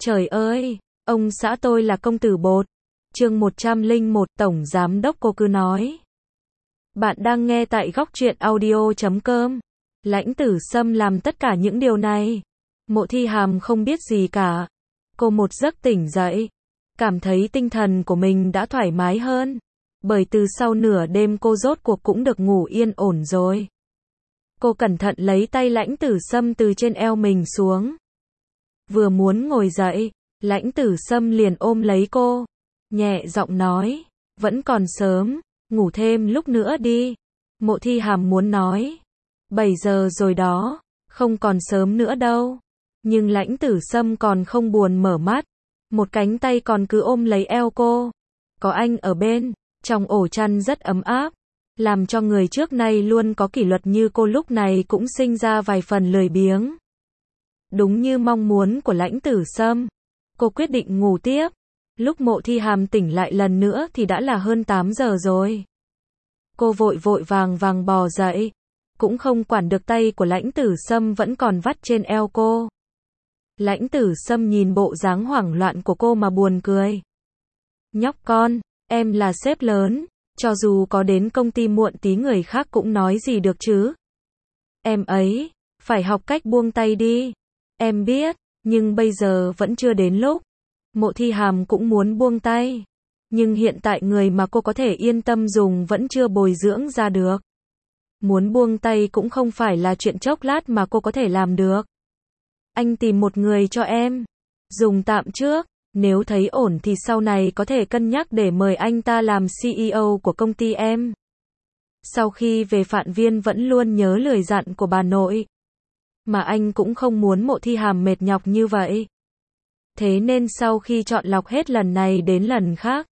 Trời ơi, ông xã tôi là công tử bột. Chương 101, Tổng Giám đốc cô cứ nói. Bạn đang nghe tại góc truyện audio.com. Lãnh Tử Sâm làm tất cả những điều này. Mộ Thi Hàm không biết gì cả. Cô một giấc tỉnh dậy, cảm thấy tinh thần của mình đã thoải mái hơn. Bởi từ sau nửa đêm cô rốt cuộc cũng được ngủ yên ổn rồi. Cô cẩn thận lấy tay Lãnh Tử Sâm từ trên eo mình xuống. Vừa muốn ngồi dậy, Lãnh Tử Sâm liền ôm lấy cô, nhẹ giọng nói, vẫn còn sớm, ngủ thêm lúc nữa đi. Mộ Thi Hàm muốn nói, 7 giờ rồi đó, không còn sớm nữa đâu. Nhưng Lãnh Tử Sâm còn không buồn mở mắt, một cánh tay còn cứ ôm lấy eo cô. Có anh ở bên, trong ổ chăn rất ấm áp, làm cho người trước nay luôn có kỷ luật như cô lúc này cũng sinh ra vài phần lười biếng. Đúng như mong muốn của Lãnh Tử Sâm, cô quyết định ngủ tiếp. Lúc Mộ Thi Hàm tỉnh lại lần nữa thì đã là hơn 8 giờ rồi. Cô vội vội vàng bò dậy, cũng không quản được tay của Lãnh Tử Sâm vẫn còn vắt trên eo cô. Lãnh Tử Sâm nhìn bộ dáng hoảng loạn của cô mà buồn cười. Nhóc con, em là sếp lớn, cho dù có đến công ty muộn tí người khác cũng nói gì được chứ. Em ấy, phải học cách buông tay đi. Em biết, nhưng bây giờ vẫn chưa đến lúc. Mộ Thi Hàm cũng muốn buông tay. Nhưng hiện tại người mà cô có thể yên tâm dùng vẫn chưa bồi dưỡng ra được. Muốn buông tay cũng không phải là chuyện chốc lát mà cô có thể làm được. Anh tìm một người cho em. Dùng tạm trước. Nếu thấy ổn thì sau này có thể cân nhắc để mời anh ta làm CEO của công ty em. Sau khi về Phạn Viên vẫn luôn nhớ lời dặn của bà nội. Mà anh cũng không muốn Mộ Thi Hàm mệt nhọc như vậy. Thế nên sau khi chọn lọc hết lần này đến lần khác,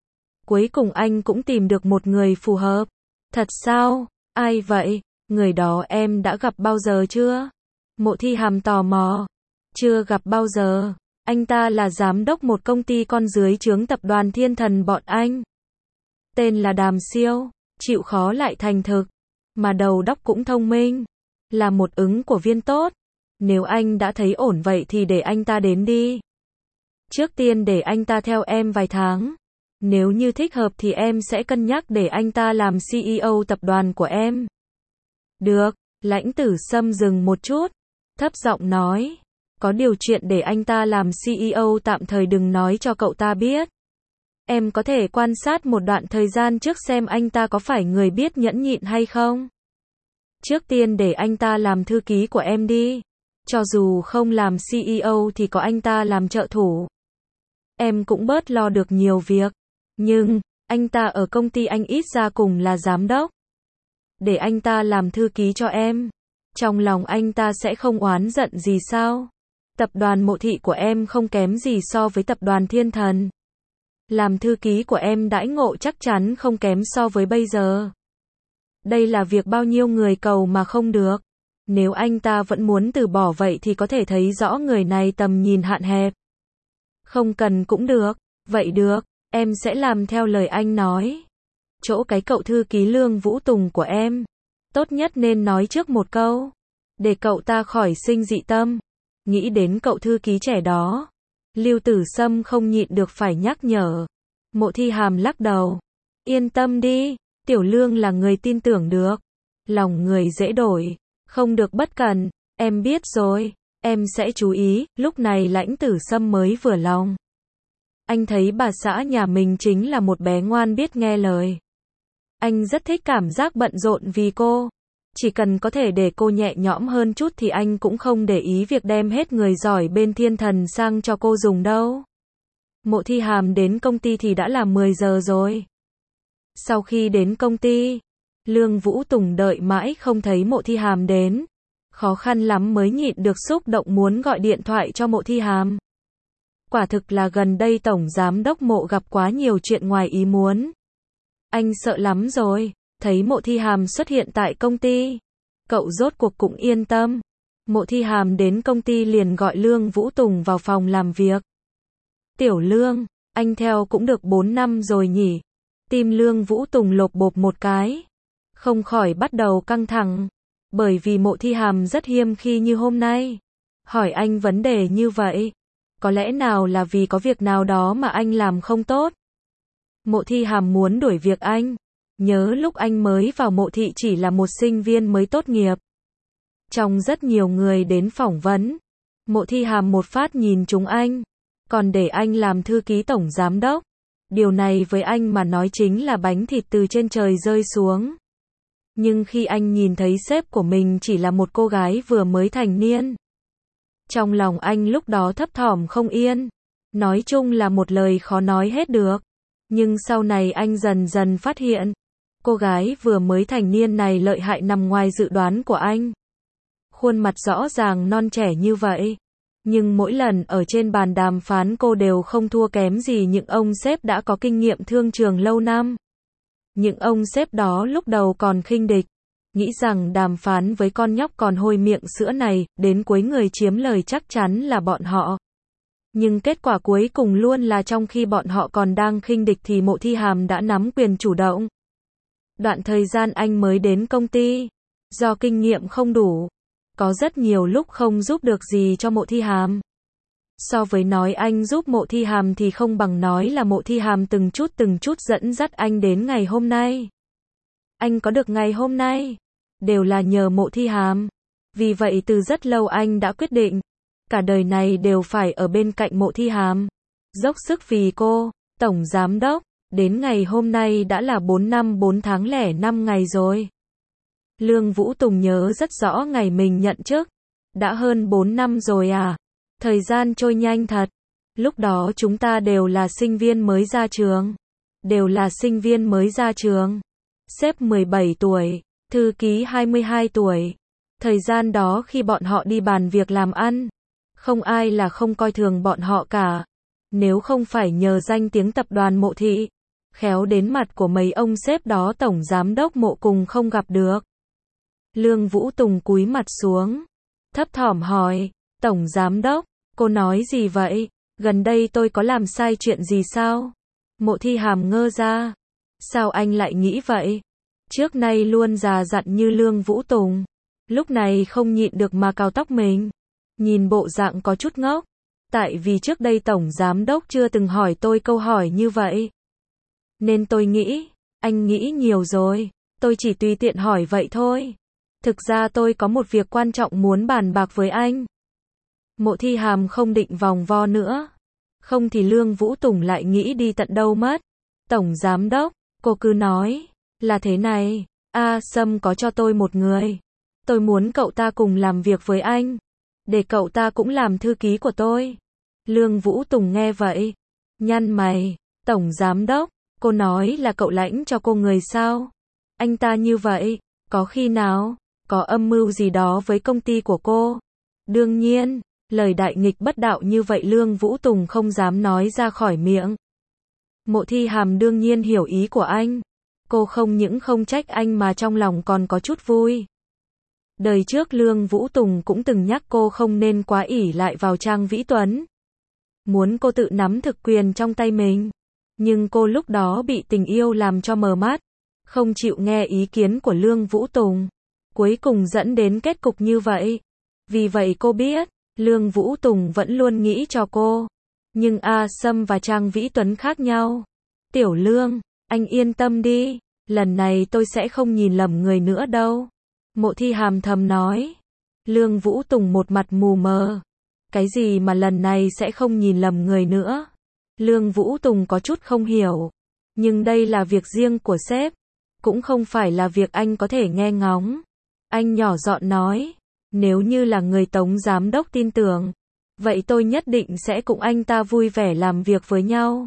cuối cùng anh cũng tìm được một người phù hợp. Thật sao? Ai vậy? Người đó em đã gặp bao giờ chưa? Mộ Thi Hàm tò mò. Chưa gặp bao giờ. Anh ta là giám đốc một công ty con dưới trướng tập đoàn Thiên Thần bọn anh. Tên là Đàm Siêu, chịu khó lại thành thực, mà đầu óc cũng thông minh, là một ứng của viên tốt. Nếu anh đã thấy ổn vậy thì để anh ta đến đi. Trước tiên để anh ta theo em vài tháng. Nếu như thích hợp thì em sẽ cân nhắc để anh ta làm CEO tập đoàn của em. Được, Lãnh Tử Sâm dừng một chút, thấp giọng nói. Có điều chuyện để anh ta làm CEO tạm thời đừng nói cho cậu ta biết. Em có thể quan sát một đoạn thời gian trước xem anh ta có phải người biết nhẫn nhịn hay không. Trước tiên để anh ta làm thư ký của em đi. Cho dù không làm CEO thì có anh ta làm trợ thủ. Em cũng bớt lo được nhiều việc. Nhưng, anh ta ở công ty anh ít ra cùng là giám đốc. Để anh ta làm thư ký cho em. Trong lòng anh ta sẽ không oán giận gì sao? Tập đoàn Mộ Thị của em không kém gì so với tập đoàn Thiên Thần. Làm thư ký của em đãi ngộ chắc chắn không kém so với bây giờ. Đây là việc bao nhiêu người cầu mà không được. Nếu anh ta vẫn muốn từ bỏ vậy thì có thể thấy rõ người này tầm nhìn hạn hẹp. Không cần cũng được. Vậy được, em sẽ làm theo lời anh nói. Chỗ cái cậu thư ký Lương Vũ Tùng của em, tốt nhất nên nói trước một câu, để cậu ta khỏi sinh dị tâm. Nghĩ đến cậu thư ký trẻ đó, Lưu Tử Sâm không nhịn được phải nhắc nhở. Mộ Thi Hàm lắc đầu. Yên tâm đi, Tiểu Lương là người tin tưởng được. Lòng người dễ đổi, không được bất cẩn. Em biết rồi, em sẽ chú ý. Lúc này Lãnh Tử Sâm mới vừa lòng. Anh thấy bà xã nhà mình chính là một bé ngoan biết nghe lời. Anh rất thích cảm giác bận rộn vì cô. Chỉ cần có thể để cô nhẹ nhõm hơn chút thì anh cũng không để ý việc đem hết người giỏi bên Thiên Thần sang cho cô dùng đâu. Mộ Thi Hàm đến công ty thì đã là 10 giờ rồi. Sau khi đến công ty, Lương Vũ Tùng đợi mãi không thấy Mộ Thi Hàm đến. Khó khăn lắm mới nhịn được xúc động muốn gọi điện thoại cho Mộ Thi Hàm. Quả thực là gần đây Tổng Giám đốc Mộ gặp quá nhiều chuyện ngoài ý muốn. Anh sợ lắm rồi. Thấy Mộ Thi Hàm xuất hiện tại công ty, cậu rốt cuộc cũng yên tâm. Mộ Thi Hàm đến công ty liền gọi Lương Vũ Tùng vào phòng làm việc. Tiểu Lương, anh theo cũng được 4 năm rồi nhỉ? Tim Lương Vũ Tùng lộp bộp một cái. Không khỏi bắt đầu căng thẳng. Bởi vì Mộ Thi Hàm rất hiếm khi như hôm nay hỏi anh vấn đề như vậy. Có lẽ nào là vì có việc nào đó mà anh làm không tốt? Mộ Thi Hàm muốn đuổi việc anh. Nhớ lúc anh mới vào mộ thị chỉ là một sinh viên mới tốt nghiệp. Trong rất nhiều người đến phỏng vấn, Mộ Thi Hàm một phát nhìn trúng anh, còn để anh làm thư ký tổng giám đốc. Điều này với anh mà nói chính là bánh thịt từ trên trời rơi xuống. Nhưng khi anh nhìn thấy sếp của mình chỉ là một cô gái vừa mới thành niên, trong lòng anh lúc đó thấp thỏm không yên. Nói chung là một lời khó nói hết được. Nhưng sau này anh dần dần phát hiện, cô gái vừa mới thành niên này lợi hại nằm ngoài dự đoán của anh. Khuôn mặt rõ ràng non trẻ như vậy, nhưng mỗi lần ở trên bàn đàm phán cô đều không thua kém gì những ông sếp đã có kinh nghiệm thương trường lâu năm. Những ông sếp đó lúc đầu còn khinh địch, nghĩ rằng đàm phán với con nhóc còn hôi miệng sữa này, đến cuối người chiếm lời chắc chắn là bọn họ. Nhưng kết quả cuối cùng luôn là trong khi bọn họ còn đang khinh địch thì Mộ Thi Hàm đã nắm quyền chủ động. Đoạn thời gian anh mới đến công ty, do kinh nghiệm không đủ, có rất nhiều lúc không giúp được gì cho Mộ Thi Hàm. So với nói anh giúp Mộ Thi Hàm thì không bằng nói là Mộ Thi Hàm từng chút dẫn dắt anh đến ngày hôm nay. Anh có được ngày hôm nay, đều là nhờ Mộ Thi Hàm. Vì vậy từ rất lâu anh đã quyết định, cả đời này đều phải ở bên cạnh Mộ Thi Hàm, dốc sức vì cô. Tổng giám đốc, đến ngày hôm nay đã là 4 năm 4 tháng lẻ 5 ngày rồi. Lương Vũ Tùng nhớ rất rõ ngày mình nhận chức. Đã hơn 4 năm rồi à? Thời gian trôi nhanh thật. Lúc đó chúng ta đều là sinh viên mới ra trường. Đều là sinh viên mới ra trường. Sếp 17 tuổi, thư ký 22 tuổi. Thời gian đó khi bọn họ đi bàn việc làm ăn, không ai là không coi thường bọn họ cả. Nếu không phải nhờ danh tiếng tập đoàn Mộ Thị, khéo đến mặt của mấy ông sếp đó tổng giám đốc Mộ cùng không gặp được. Lương Vũ Tùng cúi mặt xuống, thấp thỏm hỏi, tổng giám đốc, cô nói gì vậy? Gần đây tôi có làm sai chuyện gì sao? Mộ Thi Hàm ngơ ra. Sao anh lại nghĩ vậy? Trước nay luôn già dặn như Lương Vũ Tùng, lúc này không nhịn được mà cào tóc mình. Nhìn bộ dạng có chút ngốc. Tại vì trước đây tổng giám đốc chưa từng hỏi tôi câu hỏi như vậy. Nên tôi nghĩ, anh nghĩ nhiều rồi. Tôi chỉ tùy tiện hỏi vậy thôi. Thực ra tôi có một việc quan trọng muốn bàn bạc với anh. Mộ Thi Hàm không định vòng vo nữa. Không thì Lương Vũ Tùng lại nghĩ đi tận đâu mất. Tổng giám đốc, cô cứ nói, là thế này, Sâm có cho tôi một người. Tôi muốn cậu ta cùng làm việc với anh. Để cậu ta cũng làm thư ký của tôi. Lương Vũ Tùng nghe vậy, nhăn mày, tổng giám đốc, cô nói là cậu lãnh cho cô người sao? Anh ta như vậy, có khi nào, có âm mưu gì đó với công ty của cô? Đương nhiên, lời đại nghịch bất đạo như vậy Lương Vũ Tùng không dám nói ra khỏi miệng. Mộ Thi Hàm đương nhiên hiểu ý của anh. Cô không những không trách anh mà trong lòng còn có chút vui. Đời trước Lương Vũ Tùng cũng từng nhắc cô không nên quá ỷ lại vào Trang Vĩ Tuấn. Muốn cô tự nắm thực quyền trong tay mình. Nhưng cô lúc đó bị tình yêu làm cho mờ mắt. Không chịu nghe ý kiến của Lương Vũ Tùng. Cuối cùng dẫn đến kết cục như vậy. Vì vậy cô biết, Lương Vũ Tùng vẫn luôn nghĩ cho cô. Nhưng Sâm và Trang Vĩ Tuấn khác nhau. Tiểu Lương, anh yên tâm đi. Lần này tôi sẽ không nhìn lầm người nữa đâu. Mộ Thi Hàm thầm nói. Lương Vũ Tùng một mặt mù mờ. Cái gì mà lần này sẽ không nhìn lầm người nữa? Lương Vũ Tùng có chút không hiểu. Nhưng đây là việc riêng của sếp. Cũng không phải là việc anh có thể nghe ngóng. Anh nhỏ giọng nói. Nếu như là người Tống giám đốc tin tưởng, vậy tôi nhất định sẽ cùng anh ta vui vẻ làm việc với nhau.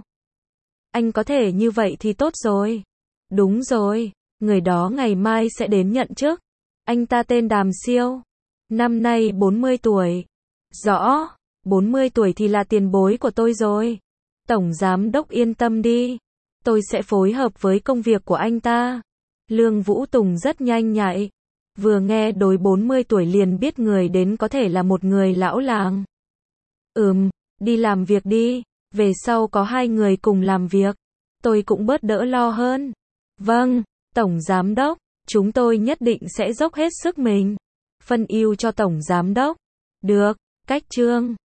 Anh có thể như vậy thì tốt rồi. Đúng rồi, người đó ngày mai sẽ đến nhận chức. Anh ta tên Đàm Siêu. Năm nay 40 tuổi. Rõ, 40 tuổi thì là tiền bối của tôi rồi. Tổng giám đốc yên tâm đi. Tôi sẽ phối hợp với công việc của anh ta. Lương Vũ Tùng rất nhanh nhạy. Vừa nghe đối 40 tuổi liền biết người đến có thể là một người lão làng. Đi làm việc đi. Về sau có hai người cùng làm việc. Tôi cũng bớt đỡ lo hơn. Vâng, Tổng Giám đốc. Chúng tôi nhất định sẽ dốc hết sức mình. Phân ưu cho Tổng Giám đốc. Được, cách chương.